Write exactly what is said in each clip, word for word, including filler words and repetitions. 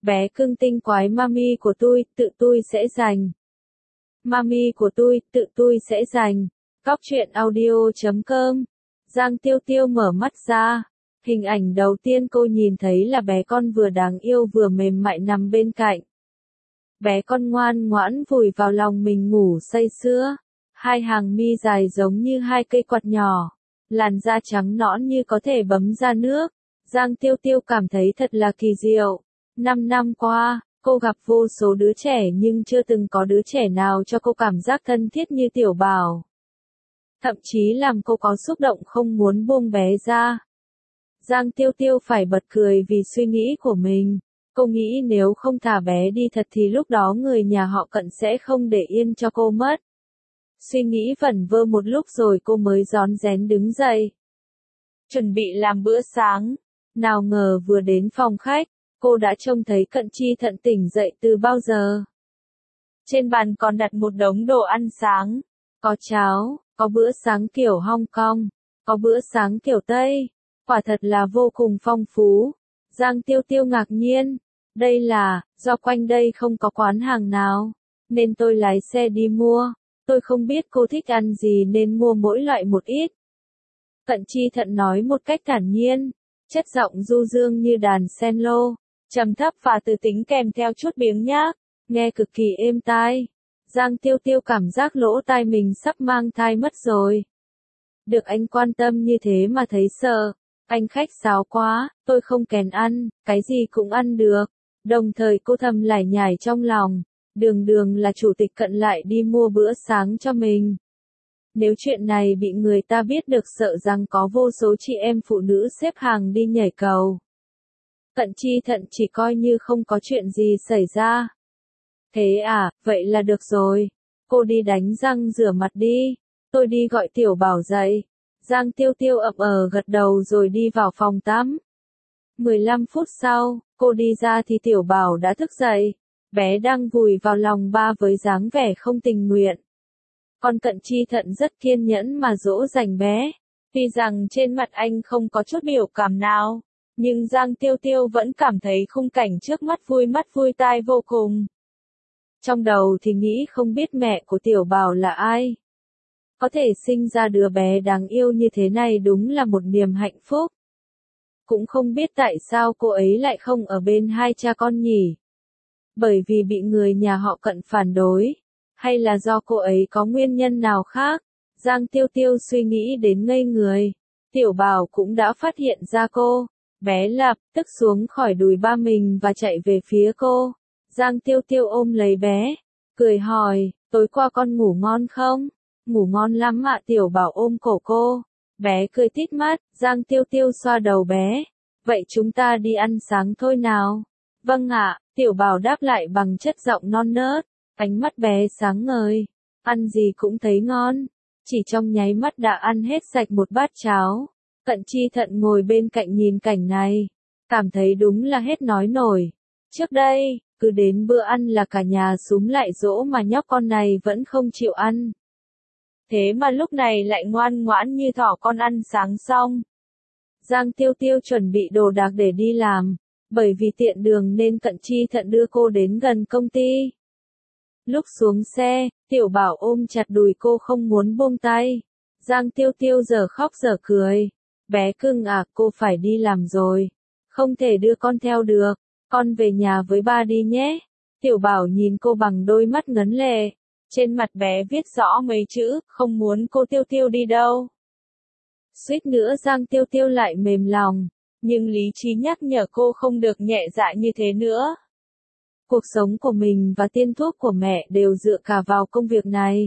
Bé cưng tinh quái mami của tôi, tự tôi sẽ giành. Mami của tôi, tự tôi sẽ giành. Cóc truyện audio chấm com. Giang Tiêu Tiêu mở mắt ra. Hình ảnh đầu tiên cô nhìn thấy là bé con vừa đáng yêu vừa mềm mại nằm bên cạnh. Bé con ngoan ngoãn vùi vào lòng mình ngủ say sưa. Hai hàng mi dài giống như hai cây quạt nhỏ. Làn da trắng nõn như có thể bấm ra nước. Giang Tiêu Tiêu cảm thấy thật là kỳ diệu. Năm năm qua, cô gặp vô số đứa trẻ nhưng chưa từng có đứa trẻ nào cho cô cảm giác thân thiết như Tiểu Bảo. Thậm chí làm cô có xúc động không muốn buông bé ra. Giang Tiêu Tiêu phải bật cười vì suy nghĩ của mình. Cô nghĩ nếu không thả bé đi thật thì lúc đó người nhà họ Cận sẽ không để yên cho cô mất. Suy nghĩ vẩn vơ một lúc rồi cô mới rón rén đứng dậy. Chuẩn bị làm bữa sáng. Nào ngờ vừa đến phòng khách, cô đã trông thấy Cận Chi Thận tỉnh dậy từ bao giờ. Trên bàn còn đặt một đống đồ ăn sáng. Có cháo, có bữa sáng kiểu Hong Kong, có bữa sáng kiểu Tây. Quả thật là vô cùng phong phú. Giang Tiêu Tiêu ngạc nhiên. Đây là, do quanh đây không có quán hàng nào, nên tôi lái xe đi mua. Tôi không biết cô thích ăn gì nên mua mỗi loại một ít. Cận Chi Thận nói một cách thản nhiên, chất giọng du dương như đàn cello, trầm thấp và từ tính kèm theo chút biếng nhác, nghe cực kỳ êm tai. Giang Tiêu Tiêu cảm giác lỗ tai mình sắp mang thai mất rồi. Được anh quan tâm như thế mà thấy sợ. Anh khách sáo quá, tôi không kén ăn, cái gì cũng ăn được. Đồng thời cô thầm lải nhải trong lòng, đường đường là chủ tịch Cận lại đi mua bữa sáng cho mình. Nếu chuyện này bị người ta biết được sợ rằng có vô số chị em phụ nữ xếp hàng đi nhảy cầu. Cận Chi Thận chỉ coi như không có chuyện gì xảy ra. Thế à, vậy là được rồi. Cô đi đánh răng rửa mặt đi, tôi đi gọi Tiểu Bảo dậy. Giang Tiêu Tiêu ậm ờ gật đầu rồi đi vào phòng tắm. mười lăm phút sau, cô đi ra thì Tiểu Bảo đã thức dậy. Bé đang vùi vào lòng ba với dáng vẻ không tình nguyện. Còn Cận Chi Thận rất kiên nhẫn mà dỗ dành bé. Tuy rằng trên mặt anh không có chút biểu cảm nào, nhưng Giang Tiêu Tiêu vẫn cảm thấy khung cảnh trước mắt vui mắt vui tai vô cùng. Trong đầu thì nghĩ không biết mẹ của Tiểu Bảo là ai. Có thể sinh ra đứa bé đáng yêu như thế này đúng là một niềm hạnh phúc. Cũng không biết tại sao cô ấy lại không ở bên hai cha con nhỉ. Bởi vì bị người nhà họ Cận phản đối, hay là do cô ấy có nguyên nhân nào khác. Giang Tiêu Tiêu suy nghĩ đến ngây người. Tiểu Bảo cũng đã phát hiện ra cô. Bé lập tức xuống khỏi đùi ba mình và chạy về phía cô. Giang Tiêu Tiêu ôm lấy bé, cười hỏi, tối qua con ngủ ngon không? Ngủ ngon lắm ạ. Tiểu Bảo ôm cổ cô. Bé cười tít mắt. Giang Tiêu Tiêu xoa đầu bé. Vậy chúng ta đi ăn sáng thôi nào. Vâng ạ. Tiểu Bảo đáp lại bằng chất giọng non nớt. Ánh mắt bé sáng ngời. Ăn gì cũng thấy ngon. Chỉ trong nháy mắt đã ăn hết sạch một bát cháo. Cận Chi Thận ngồi bên cạnh nhìn cảnh này. Cảm thấy đúng là hết nói nổi. Trước đây, cứ đến bữa ăn là cả nhà xúm lại dỗ mà nhóc con này vẫn không chịu ăn. Thế mà lúc này lại ngoan ngoãn như thỏ con ăn sáng xong. Giang Tiêu Tiêu chuẩn bị đồ đạc để đi làm. Bởi vì tiện đường nên Cận Chi Thận đưa cô đến gần công ty. Lúc xuống xe, Tiểu Bảo ôm chặt đùi cô không muốn buông tay. Giang Tiêu Tiêu giờ khóc giờ cười. Bé cưng à, cô phải đi làm rồi. Không thể đưa con theo được. Con về nhà với ba đi nhé. Tiểu Bảo nhìn cô bằng đôi mắt ngấn lệ. Trên mặt bé viết rõ mấy chữ, không muốn cô Tiêu Tiêu đi đâu. Suýt nữa Giang Tiêu Tiêu lại mềm lòng. Nhưng lý trí nhắc nhở cô không được nhẹ dạ như thế nữa. Cuộc sống của mình và tiên thuốc của mẹ đều dựa cả vào công việc này.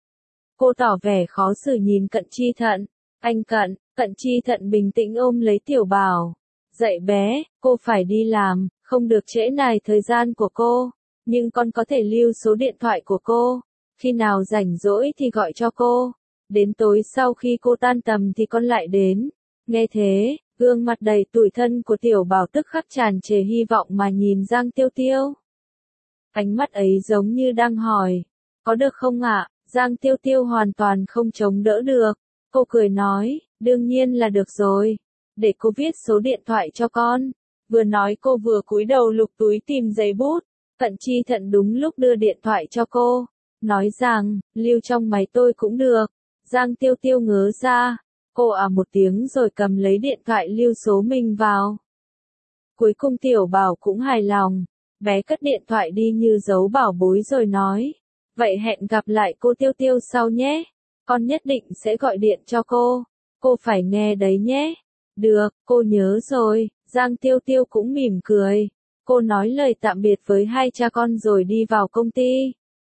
Cô tỏ vẻ khó xử nhìn Cận Chi Thận. Anh Cận. Cận Chi Thận bình tĩnh ôm lấy Tiểu Bảo. Dậy bé, cô phải đi làm, không được trễ nải thời gian của cô. Nhưng con có thể lưu số điện thoại của cô. Khi nào rảnh rỗi thì gọi cho cô. Đến tối sau khi cô tan tầm thì con lại đến. Nghe thế, gương mặt đầy tủi thân của Tiểu Bảo tức khắc tràn trề hy vọng mà nhìn Giang Tiêu Tiêu. Ánh mắt ấy giống như đang hỏi, có được không ạ? Giang Tiêu Tiêu hoàn toàn không chống đỡ được. Cô cười nói, đương nhiên là được rồi. Để cô viết số điện thoại cho con. Vừa nói cô vừa cúi đầu lục túi tìm giấy bút, Cận Chi Thận đúng lúc đưa điện thoại cho cô, nói rằng, lưu trong máy tôi cũng được. Giang Tiêu Tiêu ngớ ra, cô à một tiếng rồi cầm lấy điện thoại lưu số mình vào. Cuối cùng Tiểu Bảo cũng hài lòng, bé cất điện thoại đi như dấu bảo bối rồi nói, vậy hẹn gặp lại cô Tiêu Tiêu sau nhé, con nhất định sẽ gọi điện cho cô, cô phải nghe đấy nhé. Được, cô nhớ rồi. Giang Tiêu Tiêu cũng mỉm cười. Cô nói lời tạm biệt với hai cha con rồi đi vào công ty.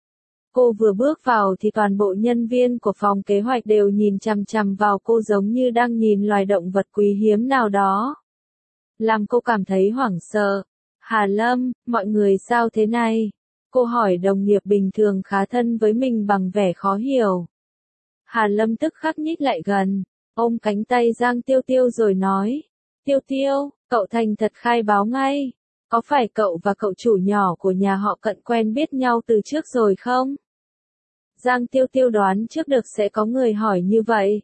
Cô vừa bước vào thì toàn bộ nhân viên của phòng kế hoạch đều nhìn chằm chằm vào cô giống như đang nhìn loài động vật quý hiếm nào đó. Làm cô cảm thấy hoảng sợ. Hà Lâm, mọi người sao thế này? Cô hỏi đồng nghiệp bình thường khá thân với mình bằng vẻ khó hiểu. Hà Lâm tức khắc nhích lại gần, ôm cánh tay Giang Tiêu Tiêu rồi nói. Tiêu Tiêu, cậu thành thật khai báo ngay. Có phải cậu và cậu chủ nhỏ của nhà họ Cận quen biết nhau từ trước rồi không? Giang Tiêu Tiêu đoán trước được sẽ có người hỏi như vậy.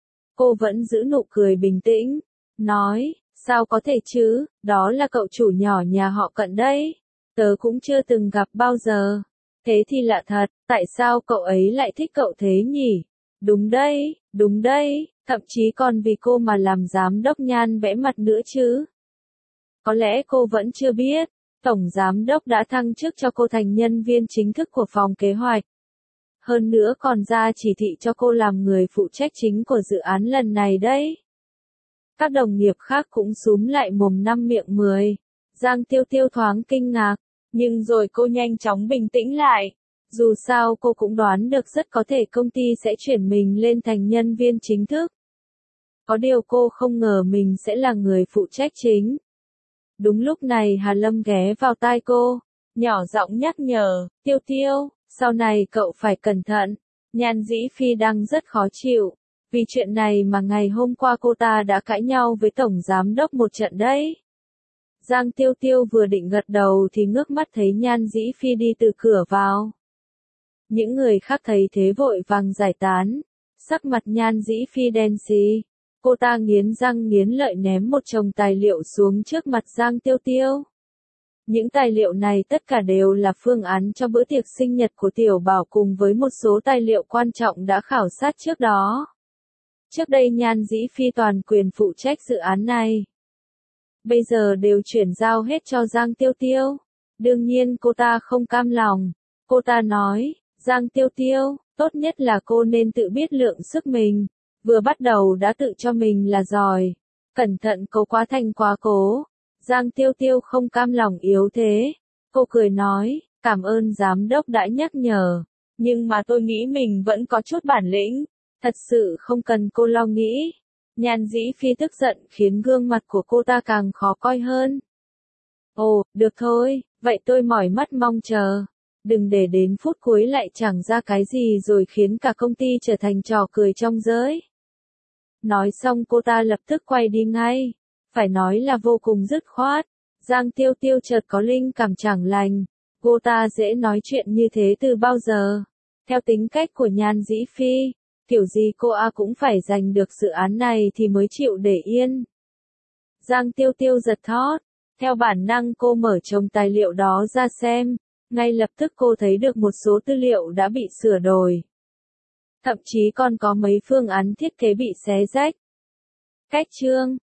Cô vẫn giữ nụ cười bình tĩnh, nói, sao có thể chứ, đó là cậu chủ nhỏ nhà họ Cận đấy. Tớ cũng chưa từng gặp bao giờ. Thế thì lạ thật, tại sao cậu ấy lại thích cậu thế nhỉ? Đúng đây, đúng đây, thậm chí còn vì cô mà làm giám đốc Nhan vẽ mặt nữa chứ. Có lẽ cô vẫn chưa biết, tổng giám đốc đã thăng chức cho cô thành nhân viên chính thức của phòng kế hoạch. Hơn nữa còn ra chỉ thị cho cô làm người phụ trách chính của dự án lần này đấy. Các đồng nghiệp khác cũng xúm lại mồm năm miệng mười. Giang Tiêu Tiêu thoáng kinh ngạc, nhưng rồi cô nhanh chóng bình tĩnh lại. Dù sao cô cũng đoán được rất có thể công ty sẽ chuyển mình lên thành nhân viên chính thức. Có điều cô không ngờ mình sẽ là người phụ trách chính. Đúng lúc này Hà Lâm ghé vào tai cô, nhỏ giọng nhắc nhở, Tiêu Tiêu, sau này cậu phải cẩn thận. Nhan Dĩ Phi đang rất khó chịu, vì chuyện này mà ngày hôm qua cô ta đã cãi nhau với tổng giám đốc một trận đấy. Giang Tiêu Tiêu vừa định gật đầu thì ngước mắt thấy Nhan Dĩ Phi đi từ cửa vào. Những người khác thấy thế vội vàng giải tán, sắc mặt Nhan Dĩ Phi đen xì. Cô ta nghiến răng nghiến lợi ném một chồng tài liệu xuống trước mặt Giang Tiêu Tiêu. Những tài liệu này tất cả đều là phương án cho bữa tiệc sinh nhật của Tiểu Bảo cùng với một số tài liệu quan trọng đã khảo sát trước đó. Trước đây Nhan Dĩ Phi toàn quyền phụ trách dự án này. Bây giờ đều chuyển giao hết cho Giang Tiêu Tiêu. Đương nhiên cô ta không cam lòng. Cô ta nói, Giang Tiêu Tiêu, tốt nhất là cô nên tự biết lượng sức mình. Vừa bắt đầu đã tự cho mình là giỏi. Cẩn thận cô quá thành quá cố. Giang Tiêu Tiêu không cam lòng yếu thế. Cô cười nói, cảm ơn giám đốc đã nhắc nhở. Nhưng mà tôi nghĩ mình vẫn có chút bản lĩnh. Thật sự không cần cô lo nghĩ. Nhan Dĩ Phi tức giận khiến gương mặt của cô ta càng khó coi hơn. Ồ, được thôi, vậy tôi mỏi mắt mong chờ. Đừng để đến phút cuối lại chẳng ra cái gì rồi khiến cả công ty trở thành trò cười trong giới. Nói xong cô ta lập tức quay đi ngay. Phải nói là vô cùng dứt khoát. Giang Tiêu Tiêu chợt có linh cảm chẳng lành. Cô ta dễ nói chuyện như thế từ bao giờ. Theo tính cách của Nhan Dĩ Phi, kiểu gì cô A cũng phải giành được dự án này thì mới chịu để yên. Giang Tiêu Tiêu giật thót. Theo bản năng cô mở chồng tài liệu đó ra xem. Ngay lập tức cô thấy được một số tư liệu đã bị sửa đổi. Thậm chí còn có mấy phương án thiết kế bị xé rách. Cách chương